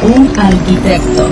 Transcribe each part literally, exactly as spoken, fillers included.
Un arquitecto.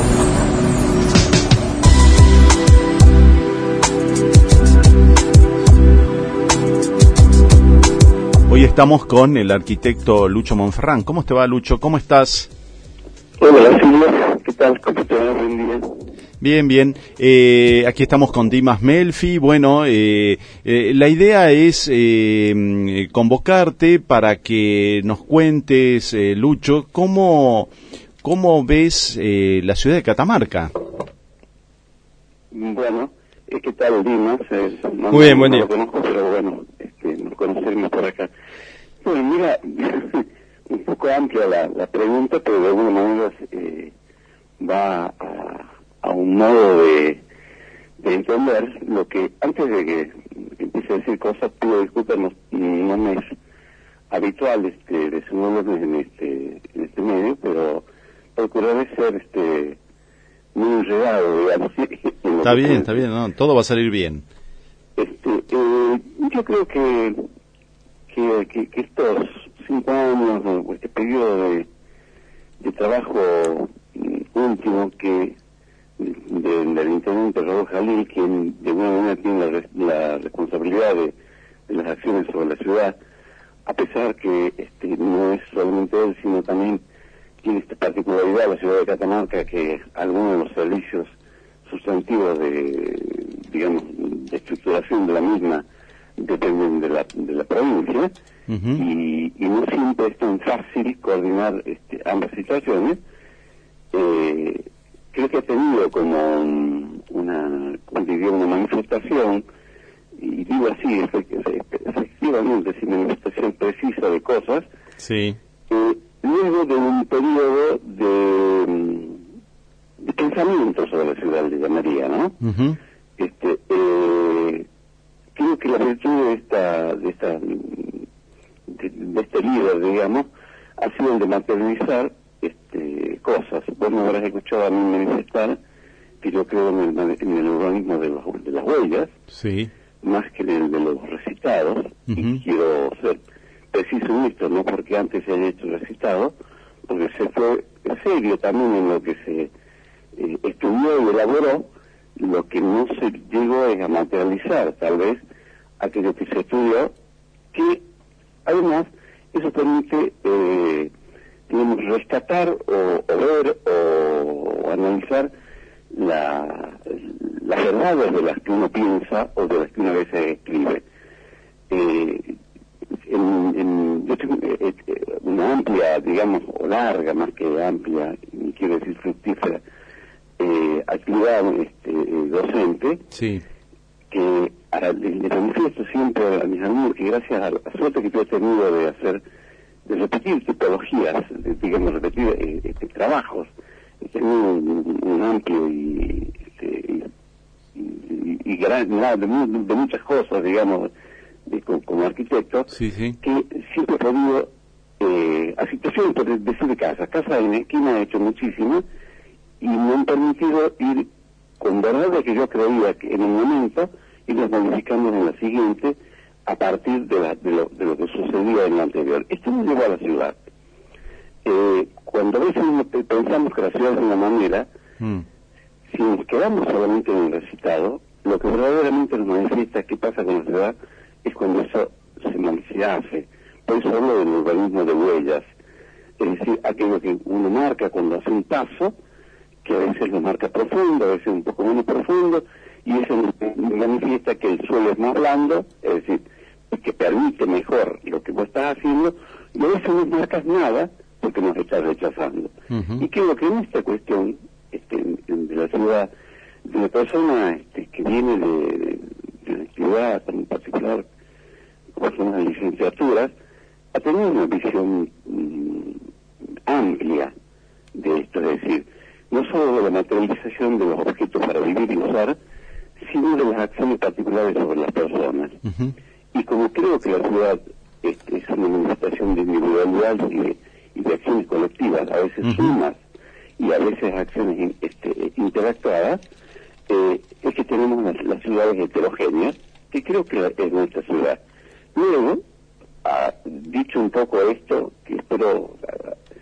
Hoy estamos con el arquitecto Lucho Monferrán. ¿Cómo te va, Lucho? ¿Cómo estás? Hola, Silvia. ¿Qué tal? ¿Cómo te va? Buen día. Bien, bien. Eh, aquí estamos con Dimas Melfi. Bueno, eh, eh, la idea es eh, convocarte para que nos cuentes, eh, Lucho, cómo, cómo ves eh, la ciudad de Catamarca. Bueno, ¿qué tal, Dimas? Eh, no, Muy bien, no, buen no día. lo conozco, pero bueno, este, nos conocemos por acá. Bueno, mira, un poco amplia la, la pregunta, pero de alguna manera eh, va a, a un modo de, de entender lo que, antes de que empiece a decir cosas, pido disculpas, no, no me es habitual este, desenvolverme en este, en este medio, pero procuraré ser este muy enredado, digamos. Está bien, está bien, no, todo va a salir bien. Este, eh, yo creo que, que, que, que estos cinco años, o este periodo de, de trabajo último que de, del intendente Raúl Jalil, quien de alguna manera tiene la, la responsabilidad de, de las acciones sobre la ciudad, a pesar que este, no es solamente él, sino también tiene esta particularidad la ciudad de Catamarca, que algunos de los servicios sustantivos de, digamos, de estructuración de la misma dependen de la, de la provincia, uh-huh. y, y no siempre es tan fácil coordinar este, ambas situaciones. Eh, creo que ha tenido como un, una, como diría, una manifestación, y digo así, efectivamente, sin manifestación precisa de cosas, sí. eh, luego de un periodo de, de pensamiento sobre la ciudad, le llamaría, ¿no? Uh-huh. Este, eh, creo que la virtud de esta, de esta, de, de este líder, digamos, ha sido el de materializar este, cosas. Vos me habrás escuchado a mí manifestar que yo creo en el, en el urbanismo de, los, de las huellas, sí, más que en el de los recitados, uh-huh. y quiero ser preciso en esto, no porque antes se haya hecho recitado, porque se fue serio también en lo que se eh, estudió y elaboró. Lo que no se llegó es a materializar, tal vez, aquello que se estudió, que además eso permite, eh, digamos, rescatar o, o ver o, o analizar la, las verdades de las que uno piensa o de las que una vez se escribe. Eh, en, en, yo tengo eh, eh, una amplia, digamos, o larga, más que amplia, ni quiero decir fructífera, eh, actividad este, eh, docente, sí. que a, le, le manifiesto siempre a mis amigos que gracias a la suerte que yo he tenido de hacer, de repetir tipologías, de, digamos, repetir eh, este, trabajos, he tenido un, un amplio y, este, y, y, y gran, de, de muchas cosas, digamos, de, como, como arquitecto, sí, sí. que siempre he podido, eh, a situaciones, por decir de casa, Casa N, que me ha hecho muchísimo, y me han permitido ir con verdades que yo creía que en un momento irlas modificando en la siguiente a partir de, la, de, lo, de lo que sucedía en la anterior. Esto nos llevó a la ciudad. Eh, cuando a veces pensamos que la ciudad es de una manera, mm. si nos quedamos solamente en el recitado, lo que verdaderamente nos manifiesta qué pasa con la ciudad es cuando eso se, se hace. Por eso hablo del urbanismo de huellas, es decir, aquello que uno marca cuando hace un paso, que a veces lo marca profundo, a veces un poco menos profundo, y eso manifiesta que el suelo es más blando, es decir, que permite mejor lo que vos estás haciendo, y a veces no marcas nada porque nos estás rechazando. Uh-huh. Y creo que en esta cuestión este, de la ciudad, de la persona este, que viene de, de, de la actividad, en particular, personas de licenciaturas, ha tenido una visión mmm, amplia de esto, es decir, no solo de la materialización de los objetos para vivir y usar, sino de las acciones particulares sobre las personas. Uh-huh. Y como creo que la ciudad este, es una manifestación de individualidad y de, y de acciones colectivas, a veces uh-huh. sumas y a veces acciones este, interactuadas, eh, es que tenemos las, las ciudades heterogéneas, que creo que es nuestra ciudad. Luego, ah, dicho un poco esto, que espero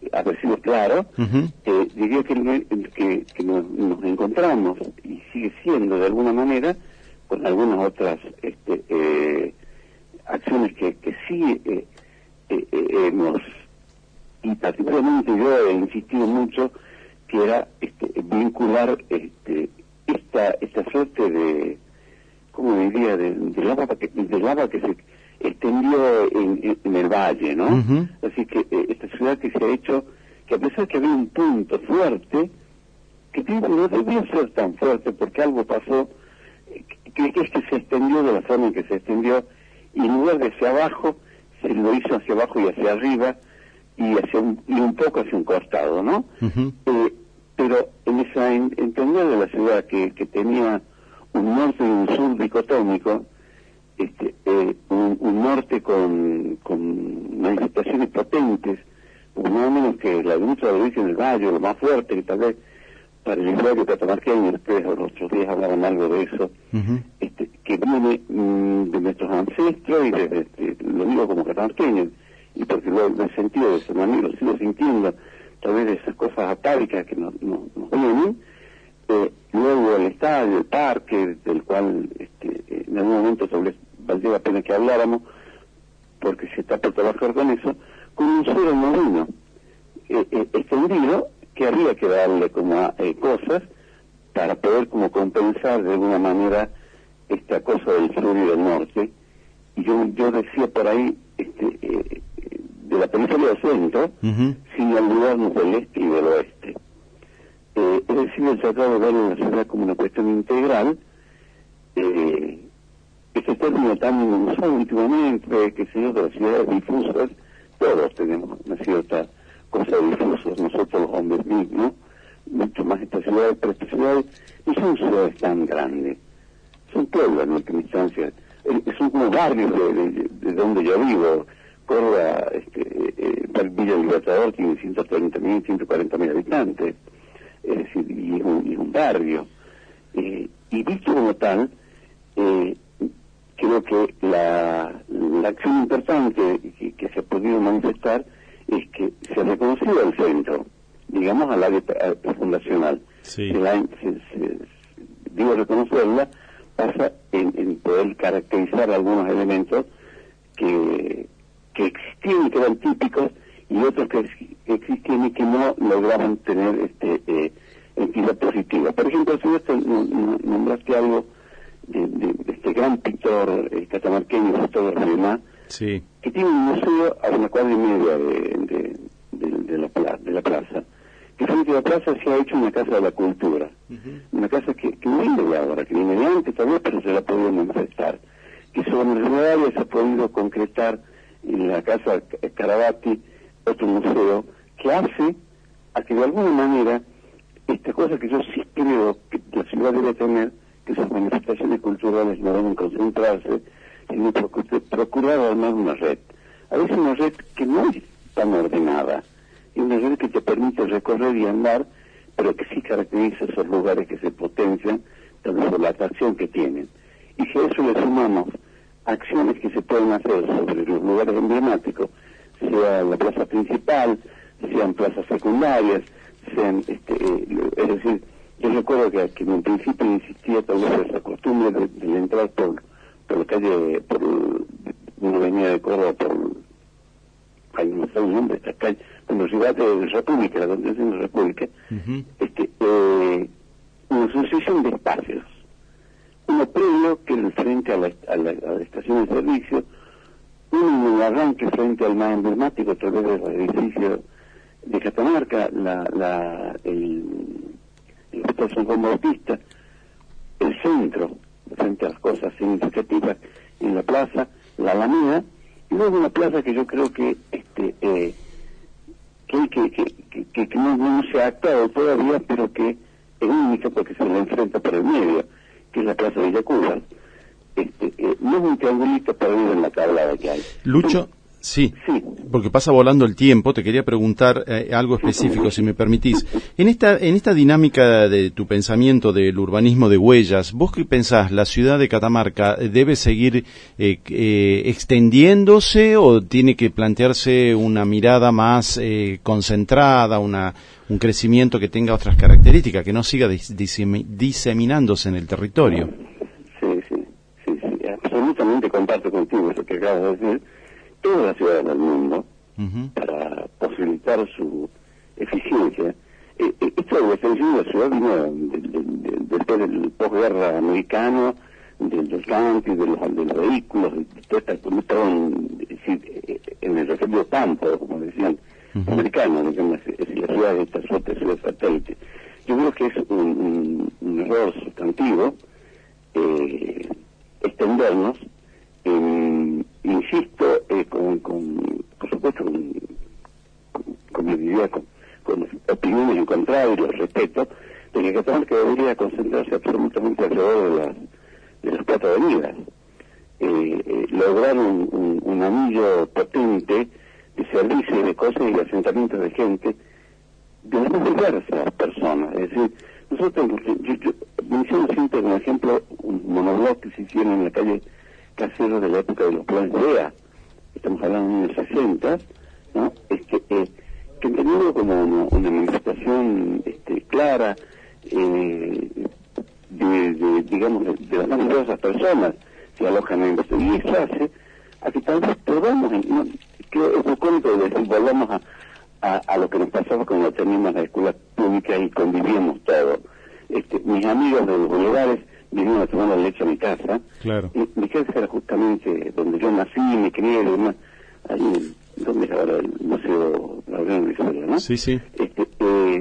haber sido claro, uh-huh. eh, diría que, que, que nos, nos encontramos, y sigue siendo de alguna manera, con algunas otras este, eh, acciones que, que sí eh, eh, eh, hemos, y particularmente yo he insistido mucho, que era este, vincular este, esta esta suerte de, ¿cómo diría?, de, de lava que, de lava que se extendió en, en, en el valle, ¿no? Uh-huh. Así que eh, esta ciudad que se ha hecho, que a pesar que había un punto fuerte, que no debía ser tan fuerte porque algo pasó, que, que es que se extendió de la forma en que se extendió, y en lugar de hacia abajo, se lo hizo hacia abajo y hacia arriba, y hacia un, y un poco hacia un costado, ¿no? Uh-huh. Eh, pero en esa en, entender de la ciudad que, que tenía un norte y un sur dicotómico, este, eh, un, un norte con, con manifestaciones potentes, no menos que la lucha de Luis en el Valle, lo más fuerte que tal vez para el usuario catamarqueño, ustedes los otros días hablaban algo de eso, uh-huh. este, que viene mmm, de nuestros ancestros, y de, de, de, lo digo como catamarqueño, y porque lo, lo he sentido de esa manera, lo sigo sintiendo, tal vez de esas cosas atávicas que nos, nos, nos vienen, eh, luego el estadio, el parque, del cual este, en algún momento tal vez valdría la pena que habláramos, porque se está por trabajar con eso, con un suelo marino eh, eh, extendido, que habría que darle como eh, cosas para poder como compensar de alguna manera esta cosa del sur y del norte. Y yo yo decía por ahí, este, eh, de la periferia del centro, uh-huh. sin olvidarnos del este y del oeste. Eh, es decir, el tratar de ver la ciudad como una cuestión integral, eh, ese término tan usado últimamente, que se dio de las ciudades difusas, todos tenemos una cierta cosa de difusos, nosotros los hombres mismos, mucho más estas ciudades, pero estas ciudades no son ciudades tan grandes, son pueblos en última instancia, eh, son como barrios de, de, de donde yo vivo. Córdoba, este, eh, Villa Libertador tiene ciento treinta mil, ciento cuarenta mil habitantes, es decir, y es un, y es un barrio. Eh, y visto como tal, eh, creo que la, la acción importante que, que se ha podido manifestar es que se ha reconocido el centro, digamos, al área fundacional. Sí. Se la, se, se, digo, reconocerla pasa en, en poder caracterizar algunos elementos que que existían y que eran típicos, y otros que existían y que no lograban tener este eh, entidad positiva. Por ejemplo, si usted nombraste algo de, de, de este gran pintor eh, catamarqueño, Gustavo Rema, sí. que tiene un museo a una cuadra y media de, de, de, de, la, plaza, de la plaza, que frente a la plaza se ha hecho una casa de la cultura, uh-huh. una casa que, que no viene de ahora, que viene de antes también, pero se la ha podido manifestar, que sobre el rural se ha podido concretar en la casa Carabati, otro museo, que hace a que de alguna manera esta cosa que yo sí creo que la ciudad debe tener, que sus manifestaciones culturales no deben concentrarse, sino procurar armar una red. A veces una red que no es tan ordenada, es una red que te permite recorrer y andar, pero que sí caracteriza esos lugares que se potencian, también por la atracción que tienen. Y si a eso le sumamos acciones que se pueden hacer sobre los lugares emblemáticos, sea la plaza principal, sean plazas secundarias, sean, este, eh, es decir, yo recuerdo que, que en un principio insistía tal vez esa costumbre de, de entrar por, por la calle, por una avenida de Córdoba, por, hay no sé el nombre de esta calle, por la ciudad de República, la Constitución de República, uh-huh. este, eh, una sucesión de espacios. Uno previo, que es frente a la, a, la, a la estación de servicio, uno en el arranque frente al más emblemático, a través del edificio de Catamarca, la, la, el, el Hospital San Juan Bautista, el centro, frente a las cosas significativas, en la plaza, la Alameda, y luego una plaza que yo creo que este eh, que, que, que, que, que no, no se ha actuado todavía, pero que es única porque se la enfrenta por el medio, que es la Plaza de Villa Cuba. Este, eh, no es un triangulito perdido en la tablada que hay. Lucho, Sí, sí, porque pasa volando el tiempo. Te quería preguntar eh, algo específico, si me permitís. En esta en esta dinámica de tu pensamiento del urbanismo de huellas, ¿vos qué pensás? ¿La ciudad de Catamarca debe seguir eh, eh, extendiéndose o tiene que plantearse una mirada más eh, concentrada, una un crecimiento que tenga otras características, que no siga dis, disemi, diseminándose en el territorio? Sí, sí, sí, sí, absolutamente comparto contigo eso que acabas de decir. Todas las ciudades del mundo, uh-huh, para posibilitar su eficiencia. Eh, eh, esto de la extensión de la ciudad vino de, de, de, después del posguerra americano, del, del country, de los, de los vehículos, de toda esta cuestión, en el referido campo, como decían, uh-huh, americanos, digamos, es decir, la ciudad de esta suerte de ciudad satélite. Yo creo que es un, un, un error sustantivo eh, extendernos. Eh, insisto, eh, con, con, por supuesto, con, con, con, con, con opiniones encontradas y los respeto, de que Catamarca debería concentrarse absolutamente alrededor de las, de las cuatro avenidas. Eh, eh, lograr un, un, un anillo potente de servicios, de cosas y de asentamientos de gente de las más diversas personas. Es decir, nosotros, yo, yo menciono siempre como ejemplo un monobloc que se hicieron en la calle Caseros de la época de los planes de E A, estamos hablando de los sesenta, ¿no? Este, eh, que entendido como una, una manifestación este, clara eh, de, de, digamos, de, de las más diversas personas se alojan en esto, y eso hace a que tal vez podamos, no, que es bucólico de decir, volvamos a, a, a lo que nos pasaba cuando terminamos la escuela pública y convivíamos todos. Este, mis amigos de los lugares vinieron a tomar la leche a mi casa. Claro. Y mi casa era justamente donde yo nací, me crié, y demás, ahí donde es ahora el Museo Laureano de Historia, ¿no? Sí, sí. Este, eh,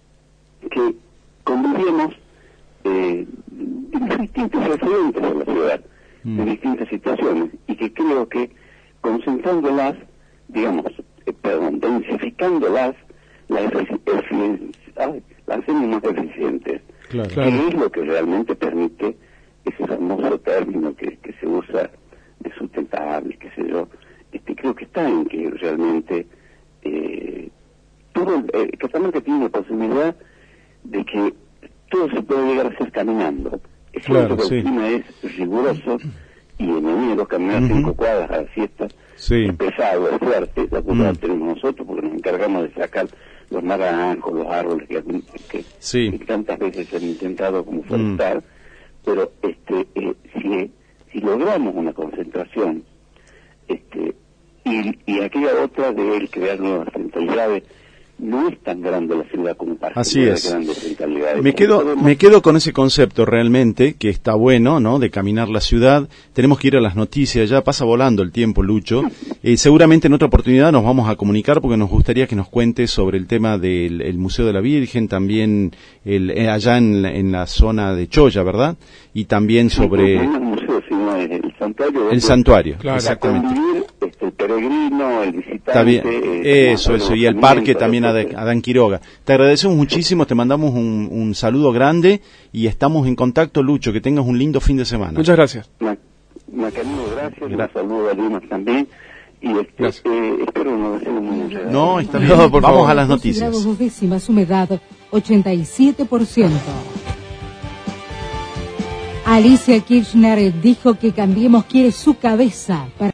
que convivíamos eh, de distintos referentes de la ciudad, mm, de distintas situaciones, y que creo que concentrándolas, digamos, eh, perdón, densificándolas, la eficiencia, las hacemos más eficientes. Claro, que claro, es lo que realmente permite ese famoso término que, que se usa de sustentable, qué sé yo. Este, creo que está en que realmente eh, todo eh, Catamarca tiene la posibilidad de que todo se puede llegar a hacer caminando. Es claro, cierto que sí, el clima es riguroso y en enero caminar uh-huh, cinco cuadras a la siesta, sí, es pesado, es fuerte. La culpa uh-huh, la tenemos nosotros porque nos encargamos de sacar los naranjos, los árboles que, que, sí, que tantas veces se han intentado como forestar, mm, pero este eh, si, si logramos una concentración este y, y aquella otra de él crear nuevas centralidades, no es tan grande la ciudad como para así es. Grandes centralidades. Me quedo, podemos... me quedo con ese concepto realmente, que está bueno, ¿no? De caminar la ciudad. Tenemos que ir a las noticias, ya pasa volando el tiempo, Lucho. Eh, seguramente en otra oportunidad nos vamos a comunicar porque nos gustaría que nos cuentes sobre el tema del el Museo de la Virgen, también el, eh, allá en, en la zona de Choya, ¿verdad? Y también sobre... No, no, no, el museo, sino el santuario. El santuario, claro, exactamente. Este, el peregrino, el visitante... Está bien, eh, eso, eso, y el parque también a Adán Quiroga. Te agradecemos muchísimo, te mandamos un, un saludo grande y estamos en contacto, Lucho, que tengas un lindo fin de semana. Muchas gracias. Macarino, gracias, un saludo a Dimas también, y este, eh, espero no decir muy enredado. No, está bien, no, por Vamos favor. A las noticias. Grados dos décimas, humedad ochenta y siete por ciento. Alicia Kirchner dijo que Cambiemos quiere su cabeza para